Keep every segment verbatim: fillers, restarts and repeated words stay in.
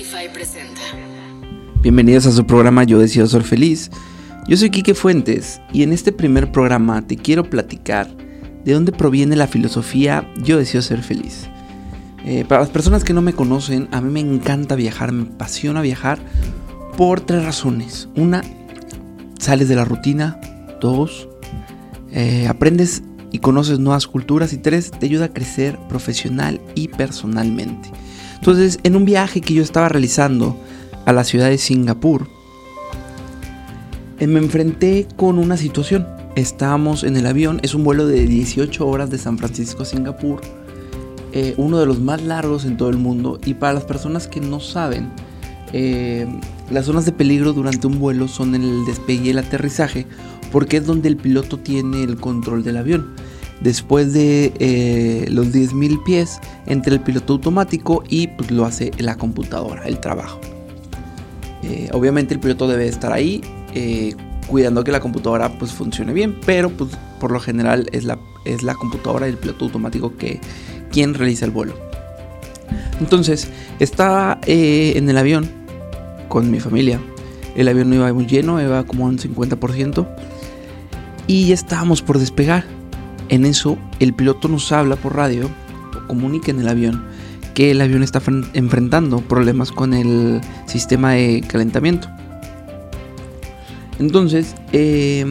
Spotify presenta. Bienvenidos a su programa Yo Decido Ser Feliz. Yo soy Quique Fuentes y en este primer programa te quiero platicar de dónde proviene la filosofía Yo Decido Ser Feliz. Eh, para las personas que no me conocen, a mí me encanta viajar, me apasiona viajar por tres razones. Una, sales de la rutina. Dos, eh, aprendes y conoces nuevas culturas. Y tres, te ayuda a crecer profesional y personalmente. Entonces, en un viaje que yo estaba realizando a la ciudad de Singapur, eh, me enfrenté con una situación. Estábamos en el avión, es un vuelo de dieciocho horas de San Francisco a Singapur, eh, uno de los más largos en todo el mundo. Y para las personas que no saben, eh, las zonas de peligro durante un vuelo son el despegue y el aterrizaje, porque es donde el piloto tiene el control del avión. Después de eh, los diez mil pies entra el piloto automático y pues lo hace la computadora, el trabajo. Eh, obviamente el piloto debe estar ahí eh, cuidando que la computadora pues funcione bien, pero pues por lo general es la, es la computadora y el piloto automático que quien realiza el vuelo. Entonces estaba eh, en el avión con mi familia. El avión no iba muy lleno, iba como un cincuenta por ciento y ya estábamos por despegar. En eso, el piloto nos habla por radio, comunica en el avión, que el avión está enfrentando problemas con el sistema de calentamiento. Entonces, eh,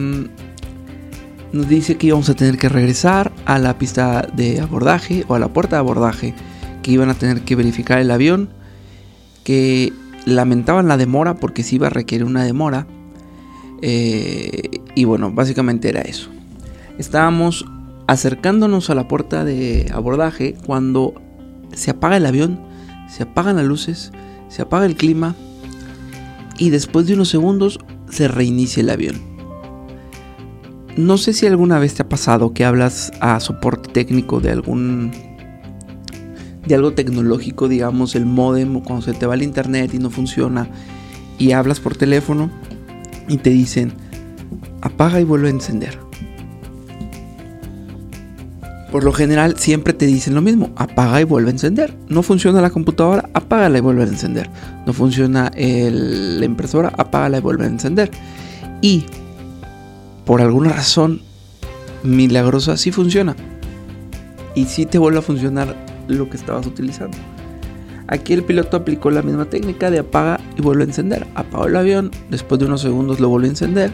nos dice que íbamos a tener que regresar a la pista de abordaje o a la puerta de abordaje, que iban a tener que verificar el avión, que lamentaban la demora porque sí iba a requerir una demora. Eh, y bueno, básicamente era eso. Estábamos acercándonos a la puerta de abordaje cuando se apaga el avión, se apagan las luces, se apaga el clima y después de unos segundos se reinicia el avión. No sé si alguna vez te ha pasado que hablas a soporte técnico de algún de algo tecnológico, digamos el módem, o cuando se te va el internet y no funciona y hablas por teléfono y te dicen apaga y vuelve a encender. Por lo general siempre te dicen lo mismo, apaga y vuelve a encender. No funciona la computadora, apágala y vuelve a encender. No funciona el, la impresora, apágala y vuelve a encender. Y por alguna razón milagrosa sí funciona. Y sí te vuelve a funcionar lo que estabas utilizando. Aquí el piloto aplicó la misma técnica de apaga y vuelve a encender. Apagó el avión, después de unos segundos lo volvió a encender.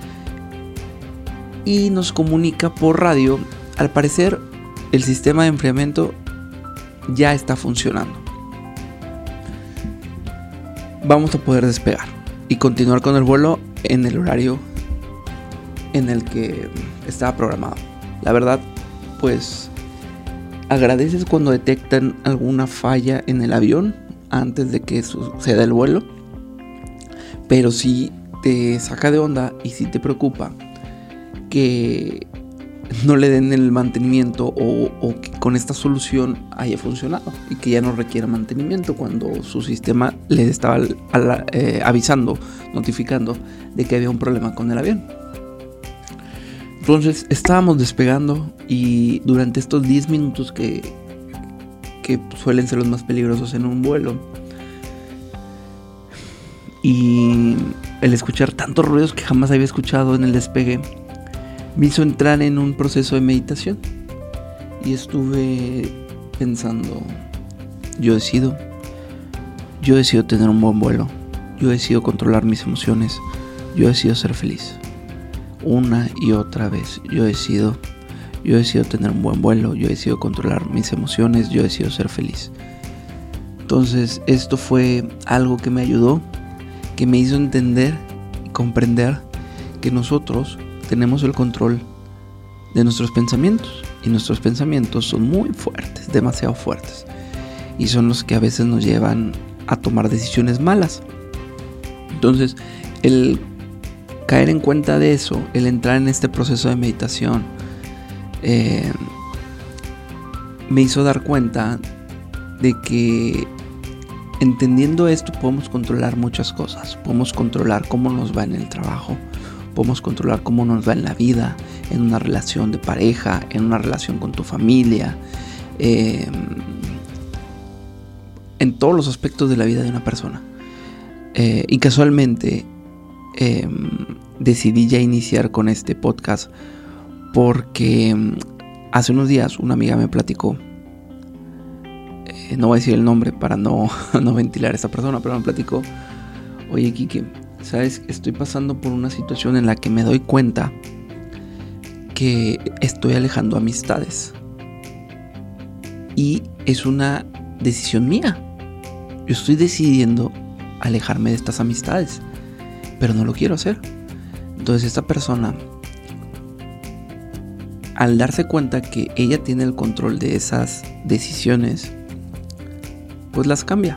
Y nos comunica por radio. Al parecer, el sistema de enfriamiento ya está funcionando. Vamos a poder despegar y continuar con el vuelo en el horario en el que estaba programado. La verdad, pues, agradeces cuando detectan alguna falla en el avión antes de que suceda el vuelo, pero sí te saca de onda y sí te preocupa que no le den el mantenimiento o, o que con esta solución haya funcionado y que ya no requiera mantenimiento cuando su sistema le estaba ala, eh, avisando, notificando de que había un problema con el avión. Entonces estábamos despegando y durante estos diez minutos que, que suelen ser los más peligrosos en un vuelo, y el escuchar tantos ruidos que jamás había escuchado en el despegue me hizo entrar en un proceso de meditación y estuve pensando, yo decido, yo decido tener un buen vuelo, yo decido controlar mis emociones, yo decido ser feliz. Una y otra vez, yo decido, yo decido tener un buen vuelo, yo decido controlar mis emociones, yo decido ser feliz. Entonces esto fue algo que me ayudó, que me hizo entender y comprender que nosotros tenemos el control de nuestros pensamientos y nuestros pensamientos son muy fuertes, demasiado fuertes, y son los que a veces nos llevan a tomar decisiones malas. Entonces el caer en cuenta de eso, el entrar en este proceso de meditación eh, me hizo dar cuenta de que entendiendo esto podemos controlar muchas cosas. Podemos controlar cómo nos va en el trabajo, podemos controlar cómo nos va en la vida, en una relación de pareja, en una relación con tu familia, eh, en todos los aspectos de la vida de una persona. Eh, y casualmente eh, decidí ya iniciar con este podcast porque hace unos días una amiga me platicó, eh, no voy a decir el nombre para no, no ventilar a esta persona, pero me platicó: oye, Kike, ¿sabes? Estoy pasando por una situación en la que me doy cuenta que estoy alejando amistades. Y es una decisión mía. Yo estoy decidiendo alejarme de estas amistades, pero no lo quiero hacer. Entonces esta persona, al darse cuenta que ella tiene el control de esas decisiones, pues las cambia.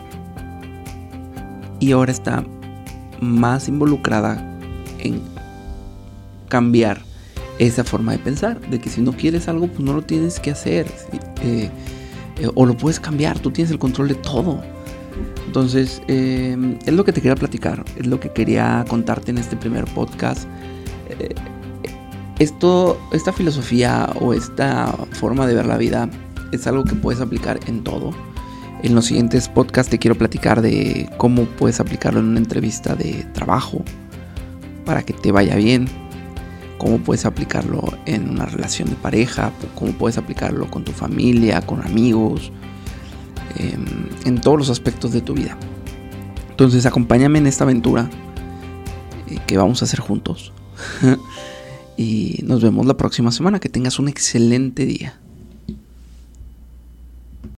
Y ahora está más involucrada en cambiar esa forma de pensar, de que si no quieres algo, pues no lo tienes que hacer, eh, eh, o lo puedes cambiar, tú tienes el control de todo. Entonces eh, es lo que te quería platicar, es lo que quería contarte en este primer podcast. eh, esto, esta filosofía o esta forma de ver la vida es algo que puedes aplicar en todo. En los siguientes podcasts te quiero platicar de cómo puedes aplicarlo en una entrevista de trabajo para que te vaya bien, cómo puedes aplicarlo en una relación de pareja, cómo puedes aplicarlo con tu familia, con amigos, eh, en todos los aspectos de tu vida. Entonces acompáñame en esta aventura eh, que vamos a hacer juntos. Y nos vemos la próxima semana. Que tengas un excelente día.